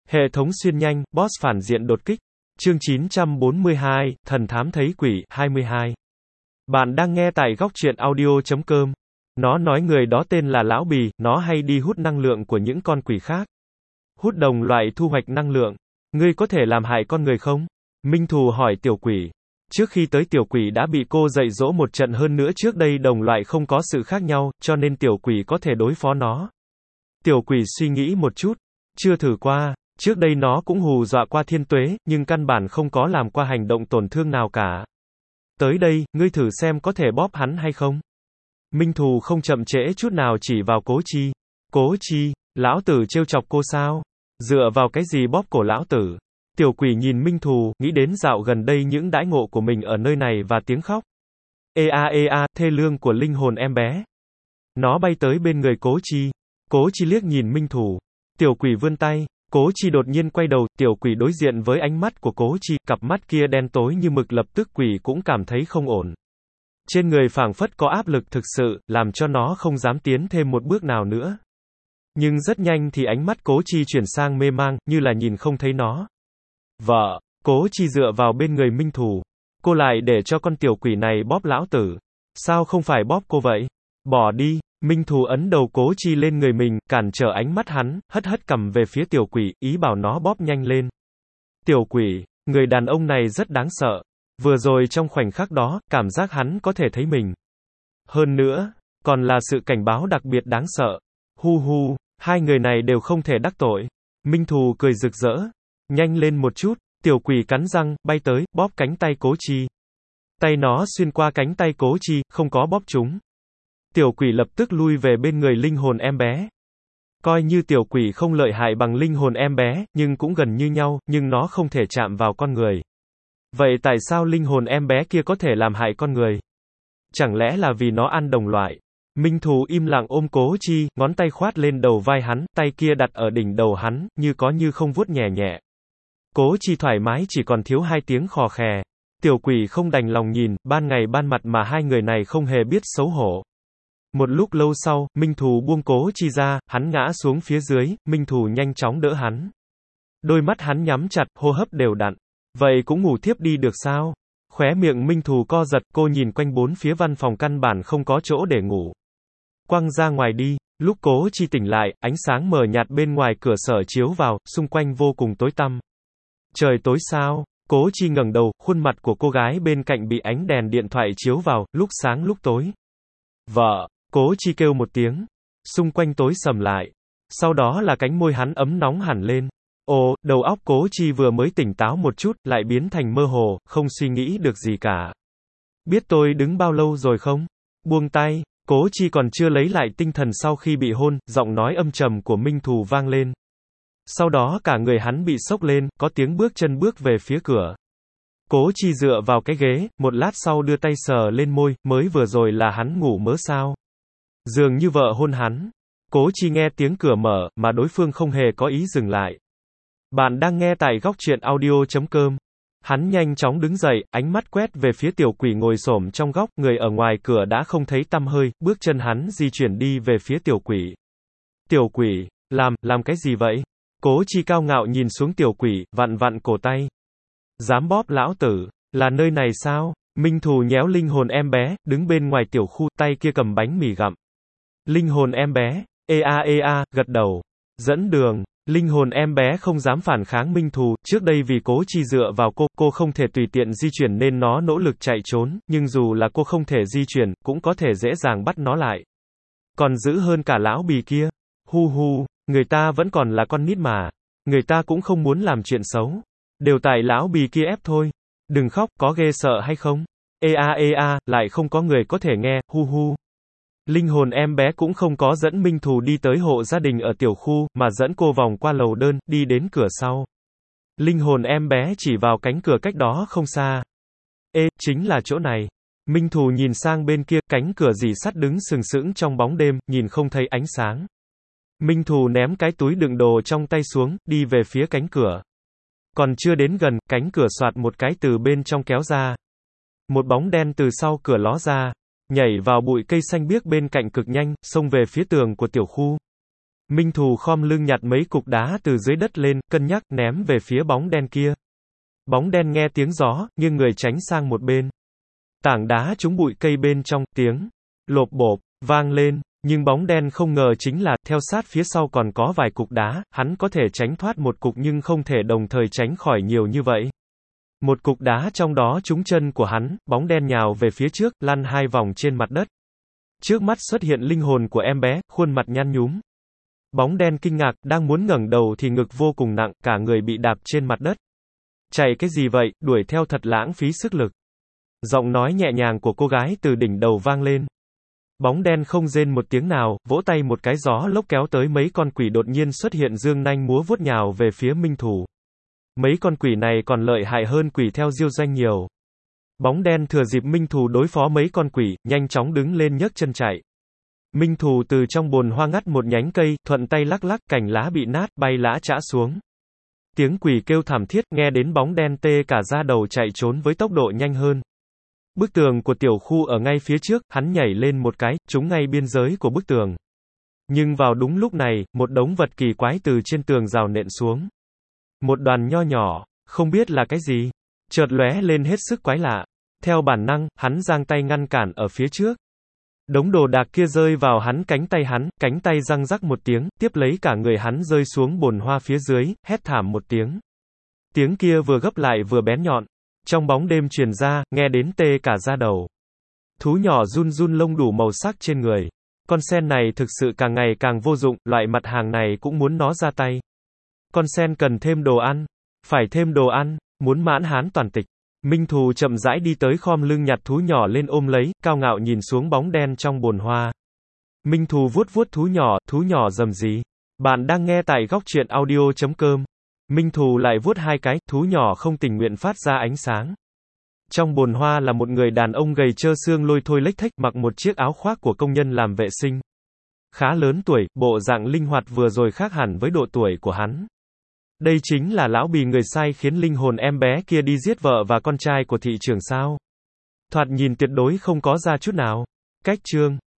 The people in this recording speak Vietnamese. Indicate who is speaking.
Speaker 1: Hệ thống xuyên nhanh, boss phản diện đột kích. Chương 942, Thần thám thấy quỷ, 22. Bạn đang nghe tại góc truyện audio.com. Nó nói người đó tên là Lão Bì, nó hay đi hút năng lượng của những con quỷ khác. Hút đồng loại thu hoạch năng lượng. Ngươi có thể làm hại con người không? Minh Thù hỏi tiểu quỷ. Trước khi tới tiểu quỷ đã bị cô dạy dỗ một trận, hơn nữa trước đây đồng loại không có sự khác nhau, cho nên tiểu quỷ có thể đối phó nó. Tiểu quỷ suy nghĩ một chút. Chưa thử qua. Trước đây nó cũng hù dọa qua Thiên Tuế, nhưng căn bản không có làm qua hành động tổn thương nào cả. Tới đây, ngươi thử xem có thể bóp hắn hay không? Minh Thù không chậm trễ chút nào chỉ vào Cố Chi. Cố Chi, lão tử trêu chọc cô sao? Dựa vào cái gì bóp cổ lão tử? Tiểu quỷ nhìn Minh Thù, nghĩ đến dạo gần đây những đãi ngộ của mình ở nơi này và tiếng khóc. Ê a, thê lương của linh hồn em bé. Nó bay tới bên người Cố Chi. Cố Chi liếc nhìn Minh Thù. Tiểu quỷ vươn tay. Cố Chi đột nhiên quay đầu, tiểu quỷ đối diện với ánh mắt của Cố Chi, cặp mắt kia đen tối như mực, lập tức quỷ cũng cảm thấy không ổn. Trên người phảng phất có áp lực thực sự, làm cho nó không dám tiến thêm một bước nào nữa. Nhưng rất nhanh thì ánh mắt Cố Chi chuyển sang mê mang, như là nhìn không thấy nó. Vợ, Cố Chi dựa vào bên người Minh Thù. Cô lại để cho con tiểu quỷ này bóp lão tử. Sao không phải bóp cô vậy? Bỏ đi. Minh Thù ấn đầu Cố Chi lên người mình, cản trở ánh mắt hắn, hất cằm về phía tiểu quỷ, ý bảo nó bóp nhanh lên. Tiểu quỷ, người đàn ông này rất đáng sợ. Vừa rồi trong khoảnh khắc đó, cảm giác hắn có thể thấy mình. Hơn nữa, còn là sự cảnh báo đặc biệt đáng sợ. Hu, hai người này đều không thể đắc tội. Minh Thù cười rực rỡ. Nhanh lên một chút, tiểu quỷ cắn răng, bay tới, bóp cánh tay Cố Chi. Tay nó xuyên qua cánh tay Cố Chi, không có bóp trúng. Tiểu quỷ lập tức lui về bên người linh hồn em bé. Coi như tiểu quỷ không lợi hại bằng linh hồn em bé, nhưng cũng gần như nhau, nhưng nó không thể chạm vào con người. Vậy tại sao linh hồn em bé kia có thể làm hại con người? Chẳng lẽ là vì nó ăn đồng loại? Minh Thù im lặng ôm Cố Chi, ngón tay khoát lên đầu vai hắn, tay kia đặt ở đỉnh đầu hắn, như có như không vuốt nhẹ nhẹ. Cố Chi thoải mái chỉ còn thiếu 2 tiếng khò khè. Tiểu quỷ không đành lòng nhìn, ban ngày ban mặt mà hai người này không hề biết xấu hổ. Một lúc lâu sau, Minh Thù buông Cố Chi ra, hắn ngã xuống phía dưới, Minh Thù nhanh chóng đỡ hắn. Đôi mắt hắn nhắm chặt, hô hấp đều đặn. Vậy cũng ngủ thiếp đi được sao? Khóe miệng Minh Thù co giật, cô nhìn quanh bốn phía văn phòng căn bản không có chỗ để ngủ. Quăng ra ngoài đi. Lúc Cố Chi tỉnh lại, ánh sáng mờ nhạt bên ngoài cửa sổ chiếu vào, xung quanh vô cùng tối tăm. Trời tối sao? Cố Chi ngẩng đầu, khuôn mặt của cô gái bên cạnh bị ánh đèn điện thoại chiếu vào, lúc sáng lúc tối. Vợ! Cố Chi kêu một tiếng. Xung quanh tối sầm lại. Sau đó là cánh môi hắn ấm nóng hẳn lên. Ồ, đầu óc Cố Chi vừa mới tỉnh táo một chút, lại biến thành mơ hồ, không suy nghĩ được gì cả. Biết tôi đứng bao lâu rồi không? Buông tay. Cố Chi còn chưa lấy lại tinh thần sau khi bị hôn, giọng nói âm trầm của Minh Thù vang lên. Sau đó cả người hắn bị sốc lên, có tiếng bước chân bước về phía cửa. Cố Chi dựa vào cái ghế, một lát sau đưa tay sờ lên môi, mới vừa rồi là hắn ngủ mơ sao? Dường như vợ hôn hắn. Cố Chi nghe tiếng cửa mở, mà đối phương không hề có ý dừng lại. Bạn đang nghe tại góc truyện audio.com. Hắn nhanh chóng đứng dậy, ánh mắt quét về phía tiểu quỷ ngồi xổm trong góc, người ở ngoài cửa đã không thấy tăm hơi, bước chân hắn di chuyển đi về phía tiểu quỷ. Tiểu quỷ, làm cái gì vậy? Cố Chi cao ngạo nhìn xuống tiểu quỷ, vặn cổ tay. Dám bóp lão tử, là nơi này sao? Minh Thù nhéo linh hồn em bé, đứng bên ngoài tiểu khu, tay kia cầm bánh mì gặm. Linh hồn em bé, ê a, gật đầu. Dẫn đường, linh hồn em bé không dám phản kháng Minh Thù, trước đây vì Cố Chi dựa vào cô không thể tùy tiện di chuyển nên nó nỗ lực chạy trốn, nhưng dù là cô không thể di chuyển, cũng có thể dễ dàng bắt nó lại. Còn dữ hơn cả lão bì kia. Hu, người ta vẫn còn là con nít mà. Người ta cũng không muốn làm chuyện xấu. Đều tại lão bì kia ép thôi. Đừng khóc, có ghê sợ hay không? Ê a, lại không có người có thể nghe, hu. Linh hồn em bé cũng không có dẫn Minh Thù đi tới hộ gia đình ở tiểu khu, mà dẫn cô vòng qua lầu đơn, đi đến cửa sau. Linh hồn em bé chỉ vào cánh cửa cách đó không xa. Ê, chính là chỗ này. Minh Thù nhìn sang bên kia, cánh cửa rỉ sắt đứng sừng sững trong bóng đêm, nhìn không thấy ánh sáng. Minh Thù ném cái túi đựng đồ trong tay xuống, đi về phía cánh cửa. Còn chưa đến gần, cánh cửa xoạt một cái từ bên trong kéo ra. Một bóng đen từ sau cửa ló ra, nhảy vào bụi cây xanh biếc bên cạnh cực nhanh, xông về phía tường của tiểu khu. Minh Thù khom lưng nhặt mấy cục đá từ dưới đất lên, cân nhắc, ném về phía bóng đen kia. Bóng đen nghe tiếng gió, nghiêng người tránh sang một bên. Tảng đá trúng bụi cây bên trong, tiếng lộp bộp vang lên, nhưng bóng đen không ngờ chính là, theo sát phía sau còn có vài cục đá, hắn có thể tránh thoát một cục nhưng không thể đồng thời tránh khỏi nhiều như vậy. Một cục đá trong đó trúng chân của hắn, bóng đen nhào về phía trước, lăn 2 vòng trên mặt đất. Trước mắt xuất hiện linh hồn của em bé, khuôn mặt nhăn nhúm. Bóng đen kinh ngạc, đang muốn ngẩng đầu thì ngực vô cùng nặng, cả người bị đạp trên mặt đất. Chạy cái gì vậy, đuổi theo thật lãng phí sức lực. Giọng nói nhẹ nhàng của cô gái từ đỉnh đầu vang lên. Bóng đen không rên một tiếng nào, vỗ tay một cái, gió lốc kéo tới mấy con quỷ đột nhiên xuất hiện, dương nanh múa vuốt nhào về phía Minh Thù. Mấy con quỷ này còn lợi hại hơn quỷ theo Diêu Doanh nhiều. Bóng đen thừa dịp Minh Thù đối phó mấy con quỷ, nhanh chóng đứng lên nhấc chân chạy. Minh Thù từ trong bồn hoa ngắt một nhánh cây, thuận tay lắc lắc, cành lá bị nát, bay lã chã xuống. Tiếng quỷ kêu thảm thiết, nghe đến bóng đen tê cả da đầu, chạy trốn với tốc độ nhanh hơn. Bức tường của tiểu khu ở ngay phía trước, hắn nhảy lên một cái, trúng ngay biên giới của bức tường. Nhưng vào đúng lúc này, một đống vật kỳ quái từ trên tường rào nện xuống. Một đoàn nho nhỏ, không biết là cái gì, chợt lóe lên hết sức quái lạ. Theo bản năng, hắn giang tay ngăn cản ở phía trước. Đống đồ đạc kia rơi vào cánh tay răng rắc một tiếng, tiếp lấy cả người hắn rơi xuống bồn hoa phía dưới, hét thảm một tiếng. Tiếng kia vừa gấp lại vừa bén nhọn. Trong bóng đêm truyền ra, nghe đến tê cả da đầu. Thú nhỏ run run lông đủ màu sắc trên người. Con sen này thực sự càng ngày càng vô dụng, loại mặt hàng này cũng muốn nó ra tay. Con sen cần thêm đồ ăn. Phải thêm đồ ăn, muốn mãn hán toàn tịch. Minh Thù chậm rãi đi tới, khom lưng nhặt thú nhỏ lên ôm lấy, cao ngạo nhìn xuống bóng đen trong bồn hoa. Minh Thù vuốt vuốt thú nhỏ rầm rì. Bạn đang nghe tại góc truyện audio.com. Minh Thù lại vuốt 2 cái, thú nhỏ không tình nguyện phát ra ánh sáng. Trong bồn hoa là một người đàn ông gầy trơ xương lôi thôi lếch thếch, mặc một chiếc áo khoác của công nhân làm vệ sinh. Khá lớn tuổi, bộ dạng linh hoạt vừa rồi khác hẳn với độ tuổi của hắn. Đây chính là lão Bì, người sai khiến linh hồn em bé kia đi giết vợ và con trai của thị trưởng sao. Thoạt nhìn tuyệt đối không có ra chút nào. Cách chương